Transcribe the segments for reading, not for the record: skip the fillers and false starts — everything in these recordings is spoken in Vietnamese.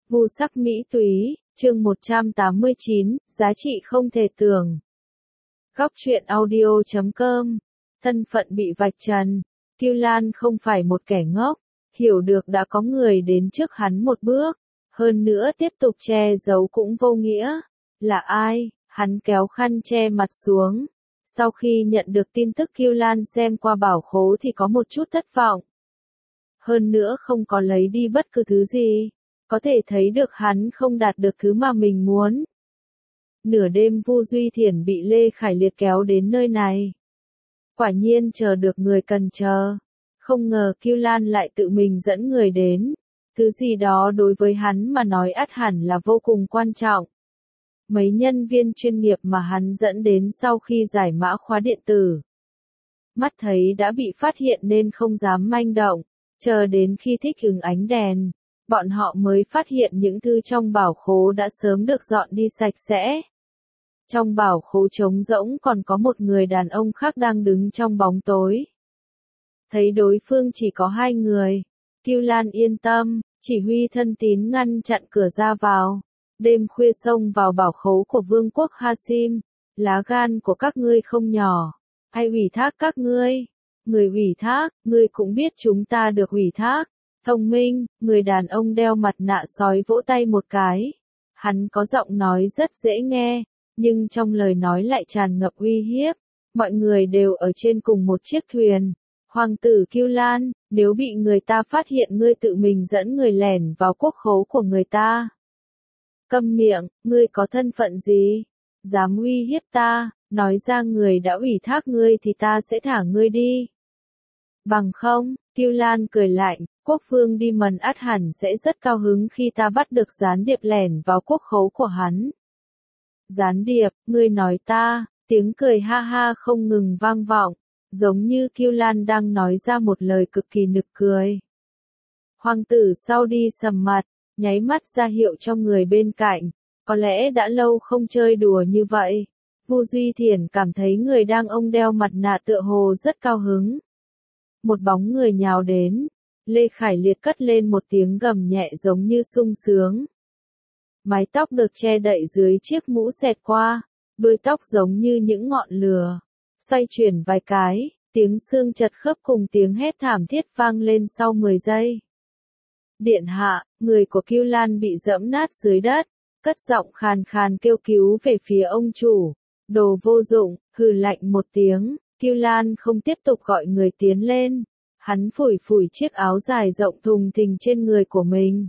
Vu sắc mỹ túy, chương 189, giá trị không thể tưởng. Góc truyện audio.com. Thân phận bị vạch trần. Kiêu Lan không phải một kẻ ngốc, hiểu được đã có người đến trước hắn một bước, hơn nữa tiếp tục che giấu cũng vô nghĩa. Là ai? Hắn kéo khăn che mặt xuống. Sau khi nhận được tin tức Kiêu Lan xem qua bảo khố thì có một chút thất vọng. Hơn nữa không có lấy đi bất cứ thứ gì. Có thể thấy được hắn không đạt được thứ mà mình muốn. Nửa đêm Vu Duy Thiển bị Lê Khải Liệt kéo đến nơi này. Quả nhiên chờ được người cần chờ. Không ngờ Kiêu Lan lại tự mình dẫn người đến. Thứ gì đó đối với hắn mà nói ắt hẳn là vô cùng quan trọng. Mấy nhân viên chuyên nghiệp mà hắn dẫn đến sau khi giải mã khóa điện tử. Mắt thấy đã bị phát hiện nên không dám manh động. Chờ đến khi thích ứng ánh đèn. Bọn họ mới phát hiện những thư trong bảo khố đã sớm được dọn đi sạch sẽ. Trong bảo khố trống rỗng còn có một người đàn ông khác đang đứng trong bóng tối. Thấy đối phương chỉ có hai người, Kiêu Lan yên tâm, chỉ huy thân tín ngăn chặn cửa ra vào. Đêm khuya xông vào bảo khố của vương quốc Hasim, lá gan của các ngươi không nhỏ. Ai ủy thác các ngươi? Người ủy thác, ngươi cũng biết chúng ta được ủy thác. Thông minh, người đàn ông đeo mặt nạ sói vỗ tay một cái. Hắn có giọng nói rất dễ nghe, nhưng trong lời nói lại tràn ngập uy hiếp. Mọi người đều ở trên cùng một chiếc thuyền. Hoàng tử Kiêu Lan, nếu bị người ta phát hiện ngươi tự mình dẫn người lẻn vào quốc khố của người ta. Câm miệng, ngươi có thân phận gì? Dám uy hiếp ta, nói ra người đã ủy thác ngươi thì ta sẽ thả ngươi đi. Bằng không, Kiêu Lan cười lạnh, quốc vương đi mần ắt hẳn sẽ rất cao hứng khi ta bắt được gián điệp lẻn vào quốc khố của hắn. Gián điệp, ngươi nói ta, tiếng cười ha ha không ngừng vang vọng, giống như Kiêu Lan đang nói ra một lời cực kỳ nực cười. Hoàng tử sau đi sầm mặt, nháy mắt ra hiệu cho người bên cạnh, có lẽ đã lâu không chơi đùa như vậy. Vu Duy Thiển cảm thấy người đang ông đeo mặt nạ tựa hồ rất cao hứng. Một bóng người nhào đến, Lê Khải Liệt cất lên một tiếng gầm nhẹ giống như sung sướng. Mái tóc được che đậy dưới chiếc mũ xẹt qua, đuôi tóc giống như những ngọn lửa, xoay chuyển vài cái, tiếng xương chật khớp cùng tiếng hét thảm thiết vang lên sau 10 giây. Điện hạ, người của Kiêu Lan bị giẫm nát dưới đất, cất giọng khàn khàn kêu cứu về phía ông chủ. Đồ vô dụng, hừ lạnh một tiếng. Kiêu Lan không tiếp tục gọi người tiến lên. Hắn phủi phủi chiếc áo dài rộng thùng thình trên người của mình.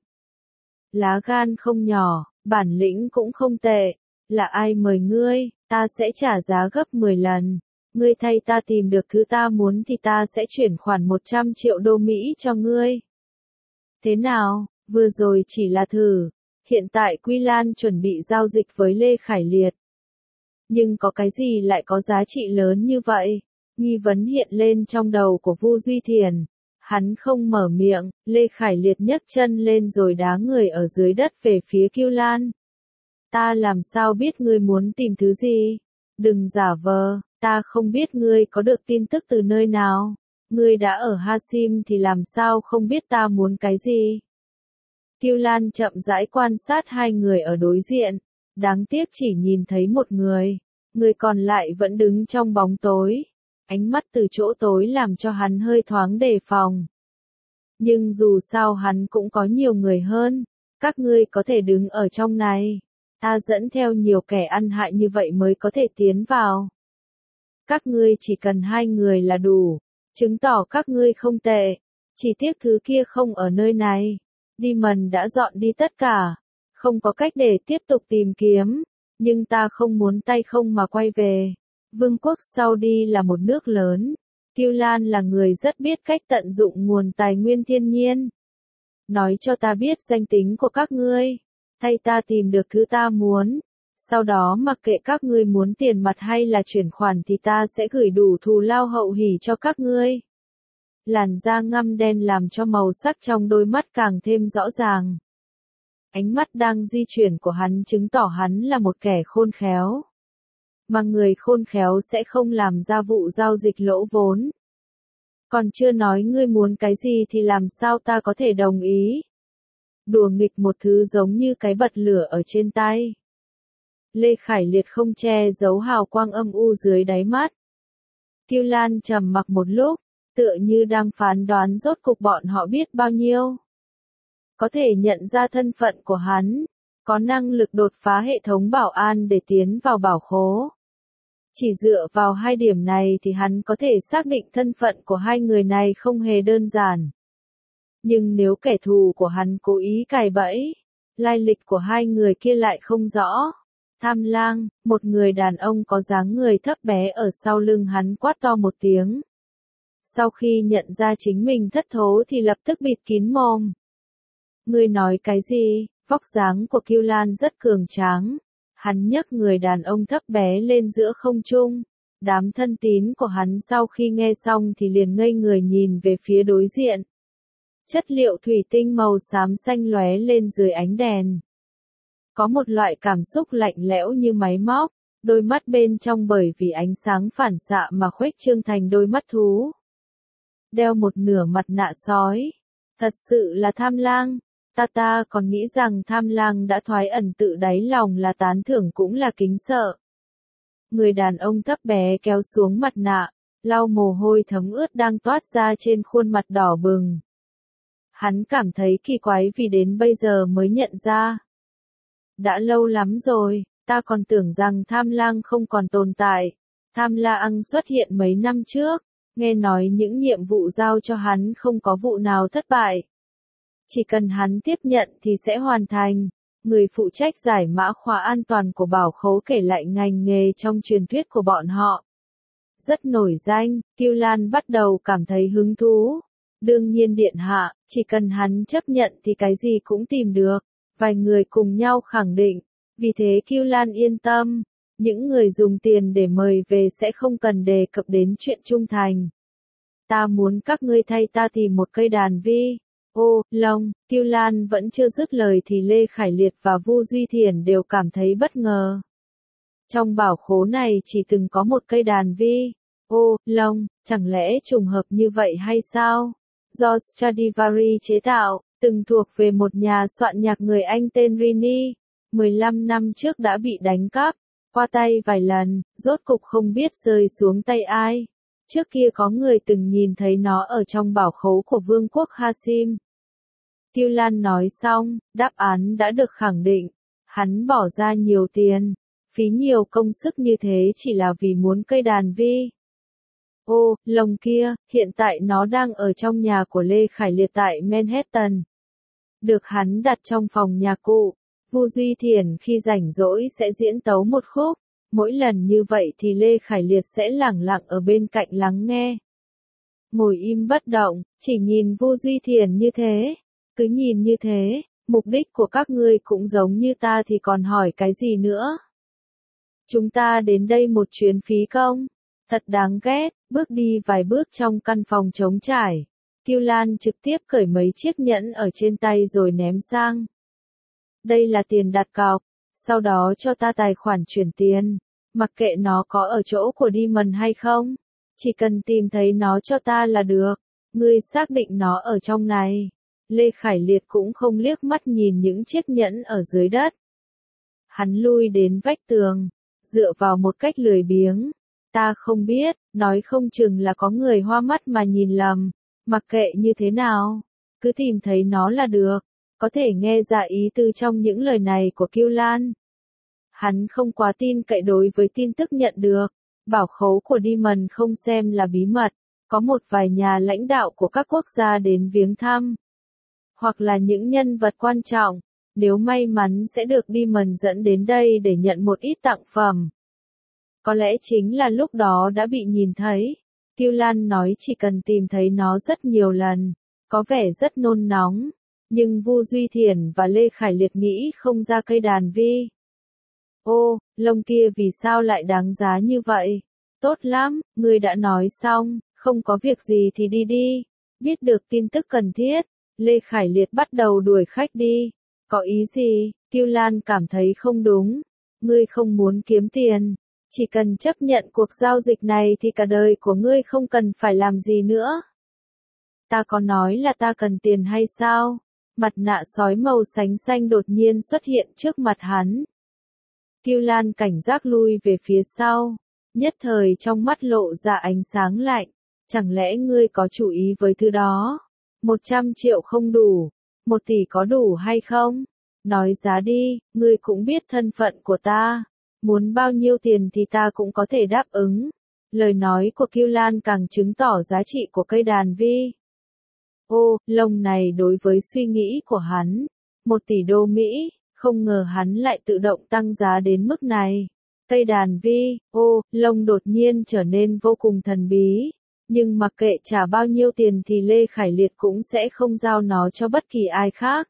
Lá gan không nhỏ, bản lĩnh cũng không tệ. Là ai mời ngươi, ta sẽ trả giá gấp 10 lần. Ngươi thay ta tìm được thứ ta muốn thì ta sẽ chuyển khoản 100 triệu đô Mỹ cho ngươi. Thế nào, vừa rồi chỉ là thử. Hiện tại Quy Lan chuẩn bị giao dịch với Lê Khải Liệt. Nhưng có cái gì lại có giá trị lớn như vậy? Nghi vấn hiện lên trong đầu của Vu Duy Thiển. Hắn không mở miệng, Lê Khải Liệt nhấc chân lên rồi đá người ở dưới đất về phía Kiêu Lan. Ta làm sao biết ngươi muốn tìm thứ gì? Đừng giả vờ, ta không biết ngươi có được tin tức từ nơi nào. Ngươi đã ở Hasim thì làm sao không biết ta muốn cái gì? Kiêu Lan chậm rãi quan sát hai người ở đối diện. Đáng tiếc chỉ nhìn thấy một người. Người còn lại vẫn đứng trong bóng tối. Ánh mắt từ chỗ tối làm cho hắn hơi thoáng đề phòng. Nhưng dù sao hắn cũng có nhiều người hơn. Các ngươi có thể đứng ở trong này. Ta dẫn theo nhiều kẻ ăn hại như vậy mới có thể tiến vào. Các ngươi chỉ cần hai người là đủ. Chứng tỏ các ngươi không tệ. Chỉ tiếc thứ kia không ở nơi này. Đi mần đã dọn đi tất cả. Không có cách để tiếp tục tìm kiếm. Nhưng ta không muốn tay không mà quay về. Vương quốc Saudi là một nước lớn. Kiêu Lan là người rất biết cách tận dụng nguồn tài nguyên thiên nhiên. Nói cho ta biết danh tính của các ngươi. Thay ta tìm được thứ ta muốn. Sau đó mặc kệ các ngươi muốn tiền mặt hay là chuyển khoản thì ta sẽ gửi đủ thù lao hậu hỉ cho các ngươi. Làn da ngăm đen làm cho màu sắc trong đôi mắt càng thêm rõ ràng. Ánh mắt đang di chuyển của hắn chứng tỏ hắn là một kẻ khôn khéo. Mà người khôn khéo sẽ không làm ra vụ giao dịch lỗ vốn. Còn chưa nói ngươi muốn cái gì thì làm sao ta có thể đồng ý. đùa nghịch một thứ giống như cái bật lửa ở trên tay. Lê Khải Liệt không che giấu hào quang âm u dưới đáy mắt. Kiêu Lan trầm mặc một lúc, tựa như đang phán đoán rốt cục bọn họ biết bao nhiêu. Có thể nhận ra thân phận của hắn, có năng lực đột phá hệ thống bảo an để tiến vào bảo khố. Chỉ dựa vào hai điểm này thì hắn có thể xác định thân phận của hai người này không hề đơn giản. Nhưng nếu kẻ thù của hắn cố ý cài bẫy, lai lịch của hai người kia lại không rõ. Tham Lang, một người đàn ông có dáng người thấp bé ở sau lưng hắn quát to một tiếng. Sau khi nhận ra chính mình thất thố thì lập tức bịt kín mồm. Ngươi nói cái gì? Vóc dáng của Kiêu Lan rất cường tráng. Hắn nhấc người đàn ông thấp bé lên giữa không trung. Đám thân tín của hắn sau khi nghe xong thì liền ngây người nhìn về phía đối diện. Chất liệu thủy tinh màu xám xanh lóe lên dưới ánh đèn. Có một loại cảm xúc lạnh lẽo như máy móc, đôi mắt bên trong bởi vì ánh sáng phản xạ mà khuếch trương thành đôi mắt thú. Đeo một nửa mặt nạ sói. Thật sự là Tham Lang. Ta còn nghĩ rằng Tham Lang đã thoái ẩn tự đáy lòng là tán thưởng cũng là kính sợ. Người đàn ông thấp bé kéo xuống mặt nạ, lau mồ hôi thấm ướt đang toát ra trên khuôn mặt đỏ bừng. Hắn cảm thấy kỳ quái vì đến bây giờ mới nhận ra. Đã lâu lắm rồi, ta còn tưởng rằng Tham Lang không còn tồn tại. Tham Lang xuất hiện mấy năm trước, nghe nói những nhiệm vụ giao cho hắn không có vụ nào thất bại. Chỉ cần hắn tiếp nhận thì sẽ hoàn thành. Người phụ trách giải mã khóa an toàn của bảo khố kể lại ngành nghề trong truyền thuyết của bọn họ. Rất nổi danh, Kiêu Lan bắt đầu cảm thấy hứng thú. Đương nhiên điện hạ, chỉ cần hắn chấp nhận thì cái gì cũng tìm được. Vài người cùng nhau khẳng định. Vì thế Kiêu Lan yên tâm. Những người dùng tiền để mời về sẽ không cần đề cập đến chuyện trung thành. Ta muốn các ngươi thay ta tìm một cây đàn vi. Ô, Long, Kiêu Lan vẫn chưa dứt lời thì Lê Khải Liệt và Vu Duy Thiển đều cảm thấy bất ngờ. Trong bảo khố này chỉ từng có một cây đàn vi. Ô, Long, chẳng lẽ trùng hợp như vậy hay sao? Do Stradivari chế tạo, từng thuộc về một nhà soạn nhạc người Anh tên Rini. 15 năm trước đã bị đánh cắp, qua tay vài lần, rốt cục không biết rơi xuống tay ai. Trước kia có người từng nhìn thấy nó ở trong bảo khố của vương quốc Hasim. Kiêu Lan nói xong, đáp án đã được khẳng định. Hắn bỏ ra nhiều tiền, phí nhiều công sức như thế chỉ là vì muốn cây đàn vi. Ô, lồng kia, hiện tại nó đang ở trong nhà của Lê Khải Liệt tại Manhattan. Được hắn đặt trong phòng nhạc cụ. Vu Duy Thiển khi rảnh rỗi sẽ diễn tấu một khúc. Mỗi lần như vậy thì Lê Khải Liệt sẽ lẳng lặng ở bên cạnh lắng nghe. Ngồi im bất động, chỉ nhìn Vu Duy Thiển như thế. Cứ nhìn như thế, mục đích của các ngươi cũng giống như ta thì còn hỏi cái gì nữa. Chúng ta đến đây một chuyến phí công. Thật đáng ghét, bước đi vài bước trong căn phòng trống trải. Kiêu Lan trực tiếp cởi mấy chiếc nhẫn ở trên tay rồi ném sang. Đây là tiền đặt cọc, sau đó cho ta tài khoản chuyển tiền. Mặc kệ nó có ở chỗ của Demon hay không, chỉ cần tìm thấy nó cho ta là được. Ngươi xác định nó ở trong này. Lê Khải Liệt cũng không liếc mắt nhìn những chiếc nhẫn ở dưới đất. Hắn lui đến vách tường, dựa vào một cách lười biếng. Ta không biết, nói không chừng là có người hoa mắt mà nhìn lầm. Mặc kệ như thế nào, cứ tìm thấy nó là được. Có thể nghe ra ý tư trong những lời này của Kiêu Lan. Hắn không quá tin cậy đối với tin tức nhận được. Bảo khố của Demon không xem là bí mật. Có một vài nhà lãnh đạo của các quốc gia đến viếng thăm. Hoặc là những nhân vật quan trọng. Nếu may mắn sẽ được Demon dẫn đến đây để nhận một ít tặng phẩm. Có lẽ chính là lúc đó đã bị nhìn thấy. Kiêu Lan nói chỉ cần tìm thấy nó rất nhiều lần. Có vẻ rất nôn nóng. Nhưng Vu Duy Thiển và Lê Khải Liệt nghĩ không ra cây đàn vi. Ô, lông kia vì sao lại đáng giá như vậy? Tốt lắm, ngươi đã nói xong, không có việc gì thì đi đi. Biết được tin tức cần thiết, Lê Khải Liệt bắt đầu đuổi khách đi. Có ý gì? Kiêu Lan cảm thấy không đúng. Ngươi không muốn kiếm tiền. Chỉ cần chấp nhận cuộc giao dịch này thì cả đời của ngươi không cần phải làm gì nữa. Ta có nói là ta cần tiền hay sao? Mặt nạ sói màu sánh xanh đột nhiên xuất hiện trước mặt hắn. Kiêu Lan cảnh giác lui về phía sau, nhất thời trong mắt lộ ra ánh sáng lạnh. Chẳng lẽ ngươi có chủ ý với thứ đó? 100 triệu không đủ, 1 tỷ có đủ hay không? Nói giá đi, ngươi cũng biết thân phận của ta. Muốn bao nhiêu tiền thì ta cũng có thể đáp ứng. Lời nói của Kiêu Lan càng chứng tỏ giá trị của cây đàn vi. Ô, lông này đối với suy nghĩ của hắn. 1 tỷ đô Mỹ, không ngờ hắn lại tự động tăng giá đến mức này. Cây đàn vi, ô, lông đột nhiên trở nên vô cùng thần bí. Nhưng mặc kệ trả bao nhiêu tiền thì Lê Khải Liệt cũng sẽ không giao nó cho bất kỳ ai khác.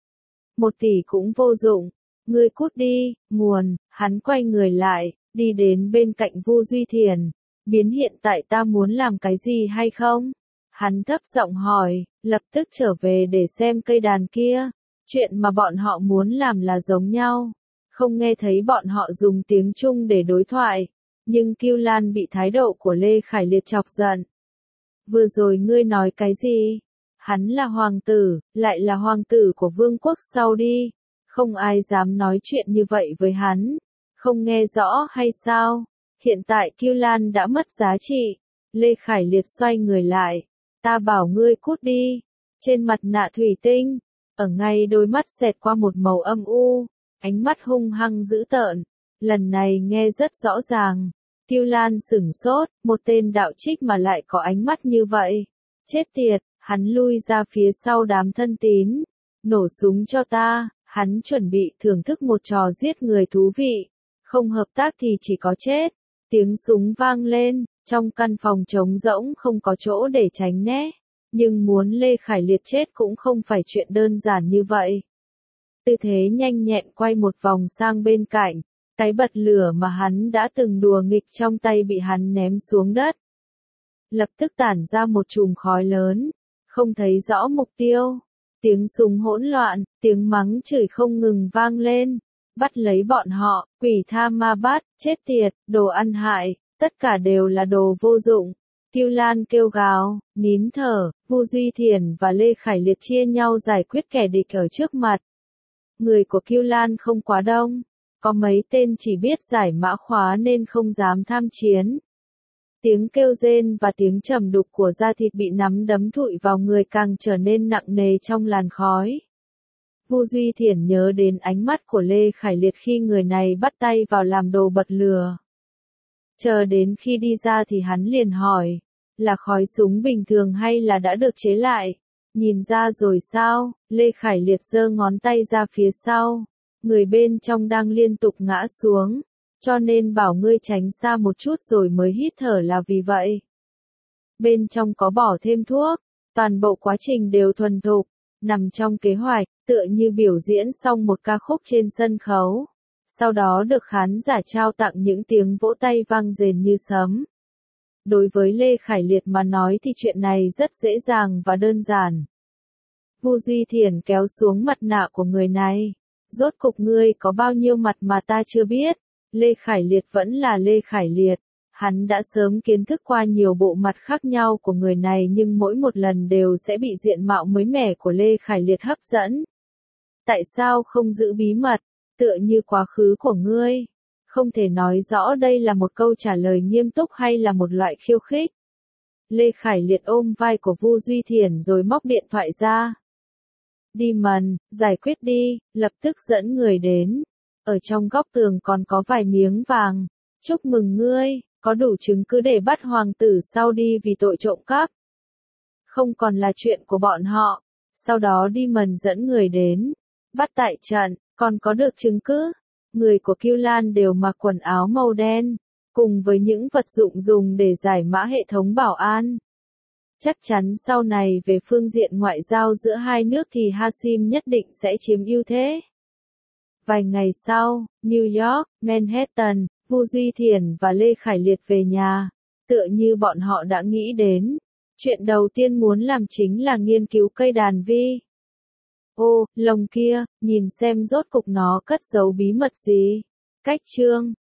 1 tỷ cũng vô dụng. Ngươi cút đi, nguồn, hắn quay người lại, đi đến bên cạnh Vu Duy Thiền. Biến hiện tại ta muốn làm cái gì hay không? Hắn thấp giọng hỏi, lập tức trở về để xem cây đàn kia. Chuyện mà bọn họ muốn làm là giống nhau. Không nghe thấy bọn họ dùng tiếng Trung để đối thoại. Nhưng Kiêu Lan bị thái độ của Lê Khải Liệt chọc giận. Vừa rồi ngươi nói cái gì? Hắn là hoàng tử, lại là hoàng tử của vương quốc Saudi. Không ai dám nói chuyện như vậy với hắn. Không nghe rõ hay sao? Hiện tại Kiêu Lan đã mất giá trị. Lê Khải Liệt xoay người lại. Ta bảo ngươi cút đi. Trên mặt nạ thủy tinh, ở ngay đôi mắt xẹt qua một màu âm u. Ánh mắt hung hăng dữ tợn. Lần này nghe rất rõ ràng. Kiêu Lan sửng sốt, một tên đạo trích mà lại có ánh mắt như vậy. Chết tiệt, hắn lui ra phía sau đám thân tín. Nổ súng cho ta, hắn chuẩn bị thưởng thức một trò giết người thú vị. Không hợp tác thì chỉ có chết. Tiếng súng vang lên, trong căn phòng trống rỗng không có chỗ để tránh né. Nhưng muốn Lê Khải Liệt chết cũng không phải chuyện đơn giản như vậy. Tư thế nhanh nhẹn quay một vòng sang bên cạnh. Cái bật lửa mà hắn đã từng đùa nghịch trong tay bị hắn ném xuống đất. Lập tức tản ra một chùm khói lớn. Không thấy rõ mục tiêu. Tiếng súng hỗn loạn, tiếng mắng chửi không ngừng vang lên. Bắt lấy bọn họ, quỷ tha ma bát, chết tiệt, đồ ăn hại, tất cả đều là đồ vô dụng. Kiêu Lan kêu gào, nín thở, Vu Duy Thiền và Lê Khải Liệt chia nhau giải quyết kẻ địch ở trước mặt. Người của Kiêu Lan không quá đông, có mấy tên chỉ biết giải mã khóa nên không dám tham chiến. Tiếng kêu rên và tiếng trầm đục của da thịt bị nắm đấm thụi vào người càng trở nên nặng nề trong làn khói. Vu Duy Thiển nhớ đến ánh mắt của Lê Khải Liệt khi người này bắt tay vào làm đồ bật lửa. Chờ đến khi đi ra thì hắn liền hỏi, là khói súng bình thường hay là đã được chế lại? Nhìn ra rồi sao? Lê Khải Liệt giơ ngón tay ra phía sau. Người bên trong đang liên tục ngã xuống, cho nên bảo ngươi tránh xa một chút rồi mới hít thở là vì vậy. Bên trong có bỏ thêm thuốc, toàn bộ quá trình đều thuần thục, nằm trong kế hoạch, tựa như biểu diễn xong một ca khúc trên sân khấu. Sau đó được khán giả trao tặng những tiếng vỗ tay vang rền như sấm. Đối với Lê Khải Liệt mà nói thì chuyện này rất dễ dàng và đơn giản. Vu Duy Thiển kéo xuống mặt nạ của người này. Rốt cục ngươi có bao nhiêu mặt mà ta chưa biết. Lê Khải Liệt vẫn là Lê Khải Liệt. Hắn đã sớm kiến thức qua nhiều bộ mặt khác nhau của người này nhưng mỗi một lần đều sẽ bị diện mạo mới mẻ của Lê Khải Liệt hấp dẫn. Tại sao không giữ bí mật, tựa như quá khứ của ngươi? Không thể nói rõ đây là một câu trả lời nghiêm túc hay là một loại khiêu khích. Lê Khải Liệt ôm vai của Vu Duy Thiển rồi móc điện thoại ra. Đi mần, giải quyết đi, lập tức dẫn người đến. Ở trong góc tường còn có vài miếng vàng. Chúc mừng ngươi, có đủ chứng cứ để bắt hoàng tử Saudi vì tội trộm cắp. Không còn là chuyện của bọn họ. Sau đó đi mần dẫn người đến. Bắt tại trận, còn có được chứng cứ. Người của Kiêu Lan đều mặc quần áo màu đen, cùng với những vật dụng dùng để giải mã hệ thống bảo an. Chắc chắn sau này về phương diện ngoại giao giữa hai nước thì Hashim nhất định sẽ chiếm ưu thế. Vài ngày sau, New York, Manhattan, Vu Duy Thiển và Lê Khải Liệt về nhà, tựa như bọn họ đã nghĩ đến. Chuyện đầu tiên muốn làm chính là nghiên cứu cây đàn vi. Ô, lồng kia, nhìn xem rốt cục nó cất giấu bí mật gì. Cách chương